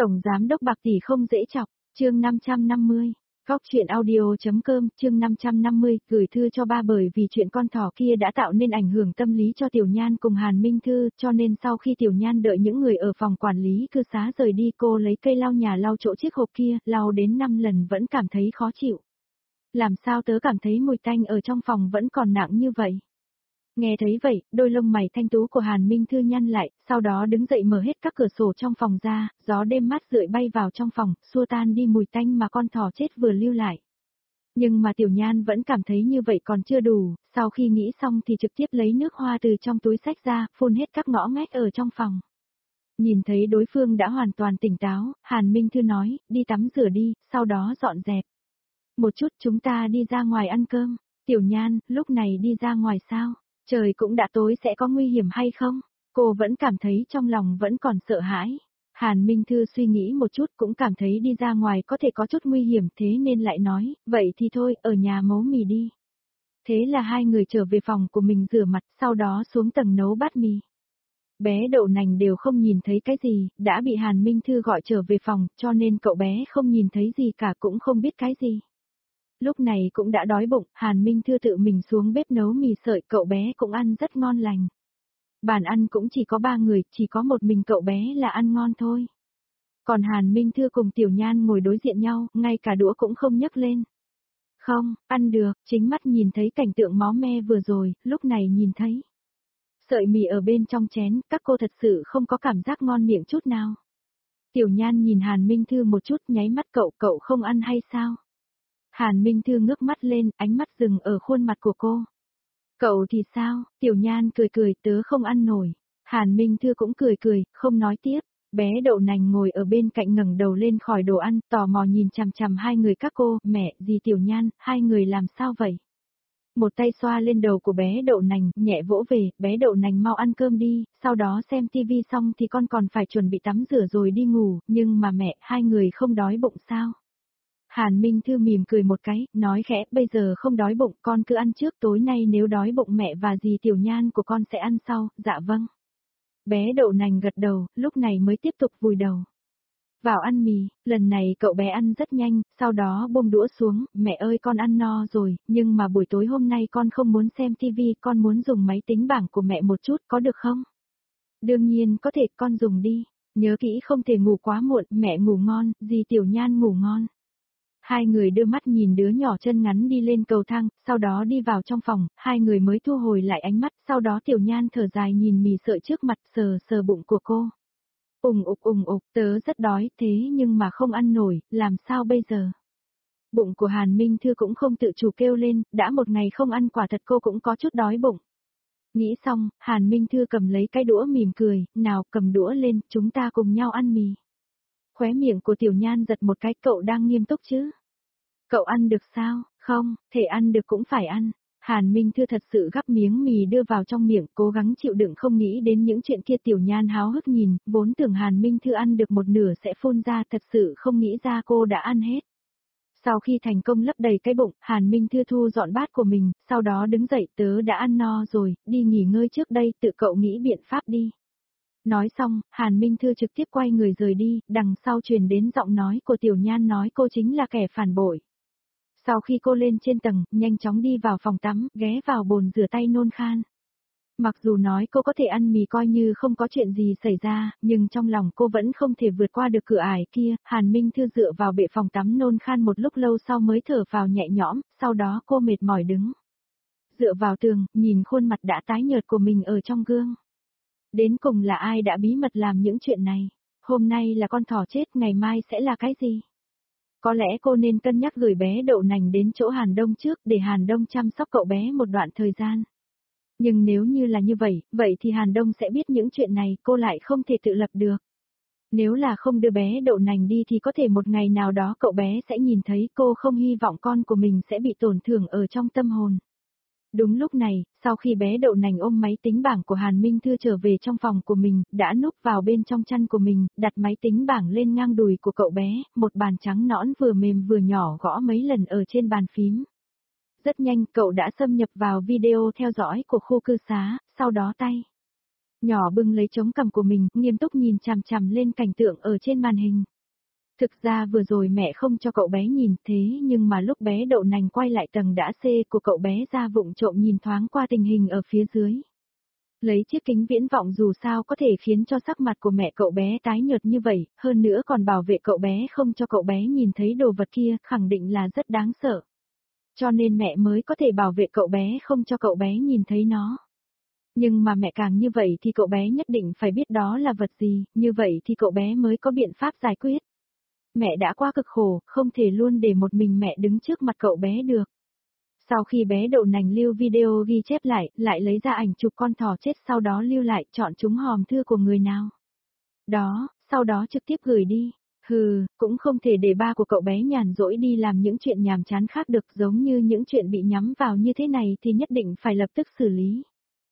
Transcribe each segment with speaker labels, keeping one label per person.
Speaker 1: Tổng giám đốc Bạc tỷ không dễ chọc, chương 550. Góc truyện audio.com, chương 550, gửi thư cho ba bởi vì chuyện con thỏ kia đã tạo nên ảnh hưởng tâm lý cho Tiểu Nhan cùng Hàn Minh Thư, cho nên sau khi Tiểu Nhan đợi những người ở phòng quản lý cư xá rời đi, cô lấy cây lau nhà lau chỗ chiếc hộp kia, lau đến 5 lần vẫn cảm thấy khó chịu. Làm sao tớ cảm thấy mùi tanh ở trong phòng vẫn còn nặng như vậy? Nghe thấy vậy, đôi lông mày thanh tú của Hàn Minh Thư nhăn lại, sau đó đứng dậy mở hết các cửa sổ trong phòng ra, gió đêm mát rượi bay vào trong phòng, xua tan đi mùi tanh mà con thỏ chết vừa lưu lại. Nhưng mà Tiểu Nhan vẫn cảm thấy như vậy còn chưa đủ, sau khi nghĩ xong thì trực tiếp lấy nước hoa từ trong túi xách ra, phun hết các ngõ ngách ở trong phòng. Nhìn thấy đối phương đã hoàn toàn tỉnh táo, Hàn Minh Thư nói, đi tắm rửa đi, sau đó dọn dẹp. Một chút chúng ta đi ra ngoài ăn cơm. Tiểu Nhan, lúc này đi ra ngoài sao? Trời cũng đã tối sẽ có nguy hiểm hay không? Cô vẫn cảm thấy trong lòng vẫn còn sợ hãi. Hàn Minh Thư suy nghĩ một chút cũng cảm thấy đi ra ngoài có thể có chút nguy hiểm, thế nên lại nói, vậy thì thôi, ở nhà nấu mì đi. Thế là hai người trở về phòng của mình rửa mặt, sau đó xuống tầng nấu bát mì. Bé Đậu Nành đều không nhìn thấy cái gì, đã bị Hàn Minh Thư gọi trở về phòng, cho nên cậu bé không nhìn thấy gì cả cũng không biết cái gì. Lúc này cũng đã đói bụng, Hàn Minh Thư tự mình xuống bếp nấu mì sợi, cậu bé cũng ăn rất ngon lành. Bàn ăn cũng chỉ có 3 người, chỉ có một mình cậu bé là ăn ngon thôi. Còn Hàn Minh Thư cùng Tiểu Nhan ngồi đối diện nhau, ngay cả đũa cũng không nhấc lên. Không, ăn được, chính mắt nhìn thấy cảnh tượng máu me vừa rồi, lúc này nhìn thấy. Sợi mì ở bên trong chén, các cô thật sự không có cảm giác ngon miệng chút nào. Tiểu Nhan nhìn Hàn Minh Thư một chút, nháy mắt, cậu không ăn hay sao? Hàn Minh Thư ngước mắt lên, ánh mắt dừng ở khuôn mặt của cô. Cậu thì sao? Tiểu Nhan cười, tớ không ăn nổi. Hàn Minh Thư cũng cười, không nói tiếp. Bé Đậu Nành ngồi ở bên cạnh ngẩng đầu lên khỏi đồ ăn, tò mò nhìn chằm chằm hai người các cô, mẹ, dì Tiểu Nhan, hai người làm sao vậy? Một tay xoa lên đầu của bé Đậu Nành, nhẹ vỗ về, bé Đậu Nành mau ăn cơm đi, sau đó xem tivi xong thì con còn phải chuẩn bị tắm rửa rồi đi ngủ, nhưng mà mẹ, hai người không đói bụng sao? Hàn Minh Thư mỉm cười một cái, nói khẽ, bây giờ không đói bụng, con cứ ăn trước, tối nay nếu đói bụng mẹ và dì Tiểu Nhan của con sẽ ăn sau, dạ vâng. Bé Đậu Nành gật đầu, lúc này mới tiếp tục vùi đầu vào ăn mì, lần này cậu bé ăn rất nhanh, sau đó buông đũa xuống, mẹ ơi con ăn no rồi, nhưng mà buổi tối hôm nay con không muốn xem tivi, con muốn dùng máy tính bảng của mẹ một chút, có được không? Đương nhiên có thể, con dùng đi, nhớ kỹ không thể ngủ quá muộn, mẹ ngủ ngon, dì Tiểu Nhan ngủ ngon. Hai người đưa mắt nhìn đứa nhỏ chân ngắn đi lên cầu thang, sau đó đi vào trong phòng, hai người mới thu hồi lại ánh mắt, sau đó Tiểu Nhan thở dài nhìn mì sợi trước mặt, sờ bụng của cô. Ùng ục, tớ rất đói, thế nhưng mà không ăn nổi, làm sao bây giờ? Bụng của Hàn Minh Thư cũng không tự chủ kêu lên, đã một ngày không ăn quả thật cô cũng có chút đói bụng. Nghĩ xong, Hàn Minh Thư cầm lấy cái đũa mỉm cười, nào cầm đũa lên, chúng ta cùng nhau ăn mì. Khóe miệng của Tiểu Nhan giật một cái, cậu đang nghiêm túc chứ? Cậu ăn được sao? Không, thể ăn được cũng phải ăn. Hàn Minh Thư thật sự gắp miếng mì đưa vào trong miệng, cố gắng chịu đựng không nghĩ đến những chuyện kia. Tiểu Nhan háo hức nhìn, vốn tưởng Hàn Minh Thư ăn được một nửa sẽ phun ra, thật sự không nghĩ ra cô đã ăn hết. Sau khi thành công lấp đầy cái bụng, Hàn Minh Thư thu dọn bát của mình, sau đó đứng dậy, tớ đã ăn no rồi, đi nghỉ ngơi trước đây, tự cậu nghĩ biện pháp đi. Nói xong, Hàn Minh Thư trực tiếp quay người rời đi, đằng sau truyền đến giọng nói của Tiểu Nhan nói cô chính là kẻ phản bội. Sau khi cô lên trên tầng, nhanh chóng đi vào phòng tắm, ghé vào bồn rửa tay nôn khan. Mặc dù nói cô có thể ăn mì coi như không có chuyện gì xảy ra, nhưng trong lòng cô vẫn không thể vượt qua được cửa ải kia. Hàn Minh Thư dựa vào bệ phòng tắm nôn khan một lúc lâu sau mới thở vào nhẹ nhõm, sau đó cô mệt mỏi đứng dựa vào tường, nhìn khuôn mặt đã tái nhợt của mình ở trong gương. Đến cùng là ai đã bí mật làm những chuyện này? Hôm nay là con thỏ chết, ngày mai sẽ là cái gì? Có lẽ cô nên cân nhắc gửi bé Đậu Nành đến chỗ Hàn Đông trước để Hàn Đông chăm sóc cậu bé một đoạn thời gian. Nhưng nếu như là như vậy, vậy thì Hàn Đông sẽ biết những chuyện này, cô lại không thể tự lập được. Nếu là không đưa bé Đậu Nành đi thì có thể một ngày nào đó cậu bé sẽ nhìn thấy, cô không hy vọng con của mình sẽ bị tổn thương ở trong tâm hồn. Đúng lúc này, sau khi bé Đậu Nành ôm máy tính bảng của Hàn Minh Thư trở về trong phòng của mình, đã núp vào bên trong chăn của mình, đặt máy tính bảng lên ngang đùi của cậu bé, một bàn trắng nõn vừa mềm vừa nhỏ gõ mấy lần ở trên bàn phím. Rất nhanh cậu đã xâm nhập vào video theo dõi của khu cư xá, sau đó tay Nhỏ bưng lấy chống cằm của mình, nghiêm túc nhìn chằm chằm lên cảnh tượng ở trên màn hình. Thực ra vừa rồi mẹ không cho cậu bé nhìn thế nhưng mà lúc bé đậu nành quay lại tầng đã C của cậu bé ra vụng trộm nhìn thoáng qua tình hình ở phía dưới. Lấy chiếc kính viễn vọng dù sao có thể khiến cho sắc mặt của mẹ cậu bé tái nhợt như vậy, hơn nữa còn bảo vệ cậu bé không cho cậu bé nhìn thấy đồ vật kia, khẳng định là rất đáng sợ. Cho nên mẹ mới có thể bảo vệ cậu bé không cho cậu bé nhìn thấy nó. Nhưng mà mẹ càng như vậy thì cậu bé nhất định phải biết đó là vật gì, như vậy thì cậu bé mới có biện pháp giải quyết. Mẹ đã quá cực khổ, không thể luôn để một mình mẹ đứng trước mặt cậu bé được. Sau khi bé đậu nành lưu video ghi chép lại lấy ra ảnh chụp con thỏ chết sau đó lưu lại chọn chúng hòm thư của người nào. Đó, sau đó trực tiếp gửi đi. Cũng không thể để ba của cậu bé nhàn rỗi đi làm những chuyện nhàm chán khác được, giống như những chuyện bị nhắm vào như thế này thì nhất định phải lập tức xử lý.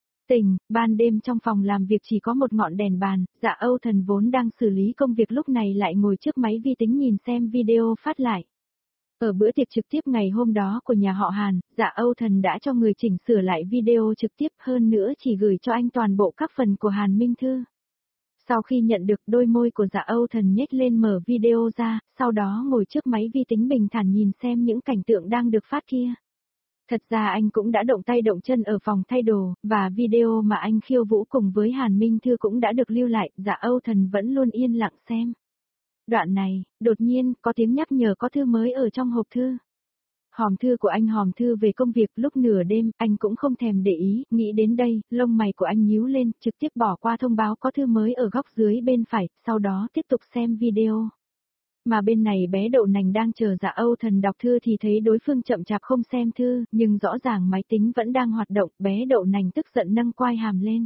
Speaker 1: Ban đêm trong phòng làm việc chỉ có một ngọn đèn bàn, Dạ Âu Thần vốn đang xử lý công việc lúc này lại ngồi trước máy vi tính nhìn xem video phát lại. Ở bữa tiệc trực tiếp ngày hôm đó của nhà họ Hàn, Dạ Âu Thần đã cho người chỉnh sửa lại video trực tiếp, hơn nữa chỉ gửi cho anh toàn bộ các phần của Hàn Minh Thư. Sau khi nhận được, đôi môi của Dạ Âu Thần nhếch lên mở video ra, sau đó ngồi trước máy vi tính bình thản nhìn xem những cảnh tượng đang được phát kia. Thật ra anh cũng đã động tay động chân ở phòng thay đồ, và video mà anh khiêu vũ cùng với Hàn Minh Thư cũng đã được lưu lại, Dạ Âu Thần vẫn luôn yên lặng xem. Đoạn này, đột nhiên, có tiếng nhắc nhở có thư mới ở trong hộp thư. Hòm thư của anh, hòm thư về công việc. Lúc nửa đêm, anh cũng không thèm để ý, nghĩ đến đây, lông mày của anh nhíu lên, trực tiếp bỏ qua thông báo có thư mới ở góc dưới bên phải, sau đó tiếp tục xem video. Mà bên này bé đậu nành đang chờ Dạ Âu Thần đọc thư thì thấy đối phương chậm chạp không xem thư, nhưng rõ ràng máy tính vẫn đang hoạt động, bé đậu nành tức giận nâng quai hàm lên.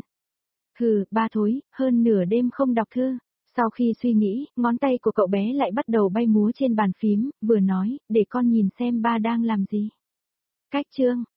Speaker 1: Ba thối, hơn nửa đêm không đọc thư. Sau khi suy nghĩ, ngón tay của cậu bé lại bắt đầu bay múa trên bàn phím, vừa nói, để con nhìn xem ba đang làm gì. Cách chương,